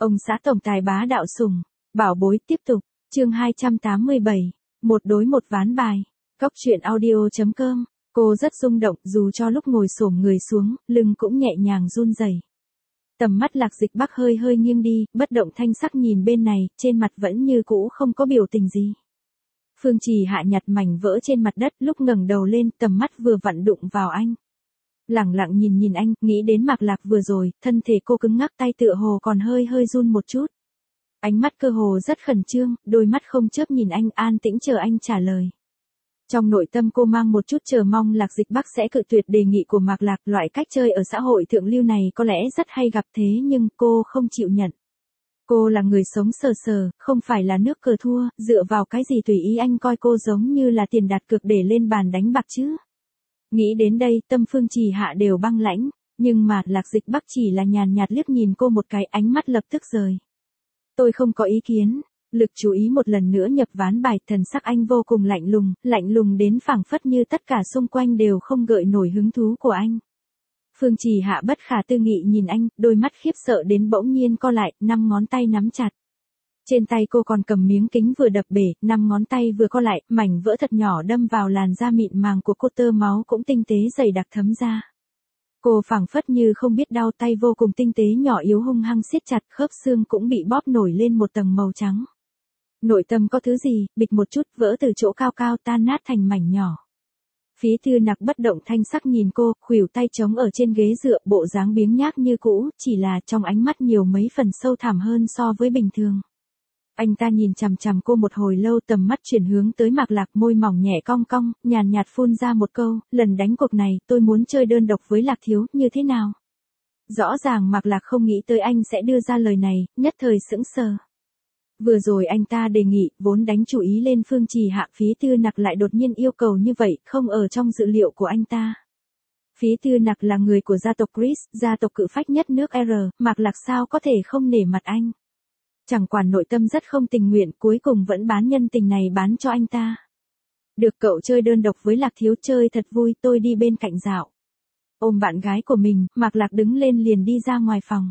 Ông xã tổng tài bá đạo sủng, bảo bối tiếp tục, chương 287, một đối một ván bài. Cóc truyện audio.com, cô rất rung động dù cho lúc ngồi xổm người xuống, lưng cũng nhẹ nhàng run rẩy. Tầm mắt Lạc Dịch Bắc hơi hơi nghiêng đi, bất động thanh sắc nhìn bên này, trên mặt vẫn như cũ không có biểu tình gì. Phương Trì Hạ nhặt mảnh vỡ trên mặt đất, lúc ngẩng đầu lên, tầm mắt vừa vặn đụng vào anh. Lẳng lặng nhìn anh, nghĩ đến Mạc Lạc vừa rồi, thân thể cô cứng ngắc, tay tựa hồ còn hơi hơi run một chút. Ánh mắt cơ hồ rất khẩn trương, đôi mắt không chớp nhìn anh, an tĩnh chờ anh trả lời. Trong nội tâm cô mang một chút chờ mong Lạc Dịch Bắc sẽ cự tuyệt đề nghị của Mạc Lạc, loại cách chơi ở xã hội thượng lưu này có lẽ rất hay gặp thế nhưng cô không chịu nhận. Cô là người sống sờ sờ, không phải là nước cờ thua, dựa vào cái gì tùy ý anh coi cô giống như là tiền đặt cược để lên bàn đánh bạc chứ. Nghĩ đến đây, tâm Phương Trì Hạ đều băng lãnh, nhưng mà Lạc Dịch Bắc chỉ là nhàn nhạt liếc nhìn cô một cái, ánh mắt lập tức rời. Tôi không có ý kiến. Lực chú ý một lần nữa nhập ván bài, thần sắc anh vô cùng lạnh lùng đến phảng phất như tất cả xung quanh đều không gợi nổi hứng thú của anh. Phương Trì Hạ bất khả tư nghị nhìn anh, đôi mắt khiếp sợ đến bỗng nhiên co lại, 5 ngón tay nắm chặt. Trên tay cô còn cầm miếng kính vừa đập bể, 5 ngón tay vừa co lại, mảnh vỡ thật nhỏ đâm vào làn da mịn màng của cô, tơ máu cũng tinh tế dày đặc thấm ra. Cô phảng phất như không biết đau, tay vô cùng tinh tế nhỏ yếu hung hăng siết chặt, khớp xương cũng bị bóp nổi lên một tầng màu trắng. Nội tâm có thứ gì, bịch một chút vỡ từ chỗ cao cao tan nát thành mảnh nhỏ. Phí Thư Nặc bất động thanh sắc nhìn cô, khuỷu tay trống ở trên ghế dựa, bộ dáng biếng nhác như cũ, chỉ là trong ánh mắt nhiều mấy phần sâu thẳm hơn so với bình thường. Anh ta nhìn chằm chằm cô một hồi lâu, tầm mắt chuyển hướng tới Mạc Lạc, môi mỏng nhẹ cong cong, nhàn nhạt phun ra một câu, lần đánh cuộc này, tôi muốn chơi đơn độc với Lạc thiếu, như thế nào? Rõ ràng Mạc Lạc không nghĩ tới anh sẽ đưa ra lời này, nhất thời sững sờ. Vừa rồi anh ta đề nghị, vốn đánh chủ ý lên Phương Trì Hạ, Phí Thư Nặc lại đột nhiên yêu cầu như vậy, không ở trong dự liệu của anh ta. Phí Thư Nặc là người của gia tộc Chris, gia tộc cự phách nhất nước R, Mạc Lạc sao có thể không nể mặt anh. Chẳng quản nội tâm rất không tình nguyện, cuối cùng vẫn bán nhân tình này bán cho anh ta. Được cậu chơi đơn độc với Lạc thiếu, chơi thật vui, tôi đi bên cạnh dạo. Ôm bạn gái của mình, Mạc Lạc đứng lên liền đi ra ngoài phòng.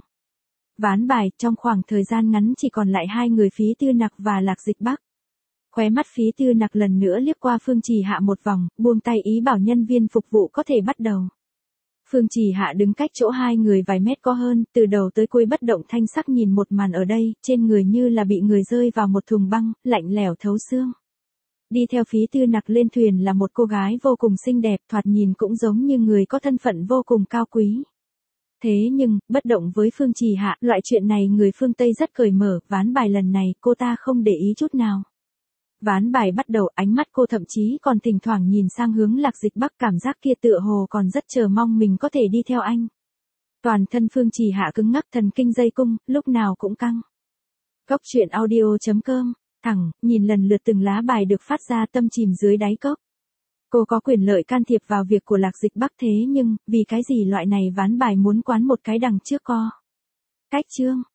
Ván bài, trong khoảng thời gian ngắn chỉ còn lại hai người Phí Thư Nặc và Lạc Dịch Bắc. Khóe mắt Phí Thư Nặc lần nữa liếc qua Phương Trì Hạ một vòng, buông tay ý bảo nhân viên phục vụ có thể bắt đầu. Phương Trì Hạ đứng cách chỗ hai người vài mét có hơn, từ đầu tới cuối bất động thanh sắc nhìn một màn ở đây, trên người như là bị người rơi vào một thùng băng, lạnh lẽo thấu xương. Đi theo Phí Thư Nặc lên thuyền là một cô gái vô cùng xinh đẹp, thoạt nhìn cũng giống như người có thân phận vô cùng cao quý. Thế nhưng, bất động với Phương Trì Hạ, loại chuyện này người phương Tây rất cởi mở, ván bài lần này cô ta không để ý chút nào. Ván bài bắt đầu, ánh mắt cô thậm chí còn thỉnh thoảng nhìn sang hướng Lạc Dịch Bắc, cảm giác kia tựa hồ còn rất chờ mong mình có thể đi theo anh. Toàn thân Phương Trì Hạ cứng ngắc, thần kinh dây cung, lúc nào cũng căng. Cóc truyện audio.com, thẳng, nhìn lần lượt từng lá bài được phát ra, tâm chìm dưới đáy cốc. Cô có quyền lợi can thiệp vào việc của Lạc Dịch Bắc, thế nhưng, vì cái gì loại này ván bài muốn quán một cái đằng trước co. Cách chương.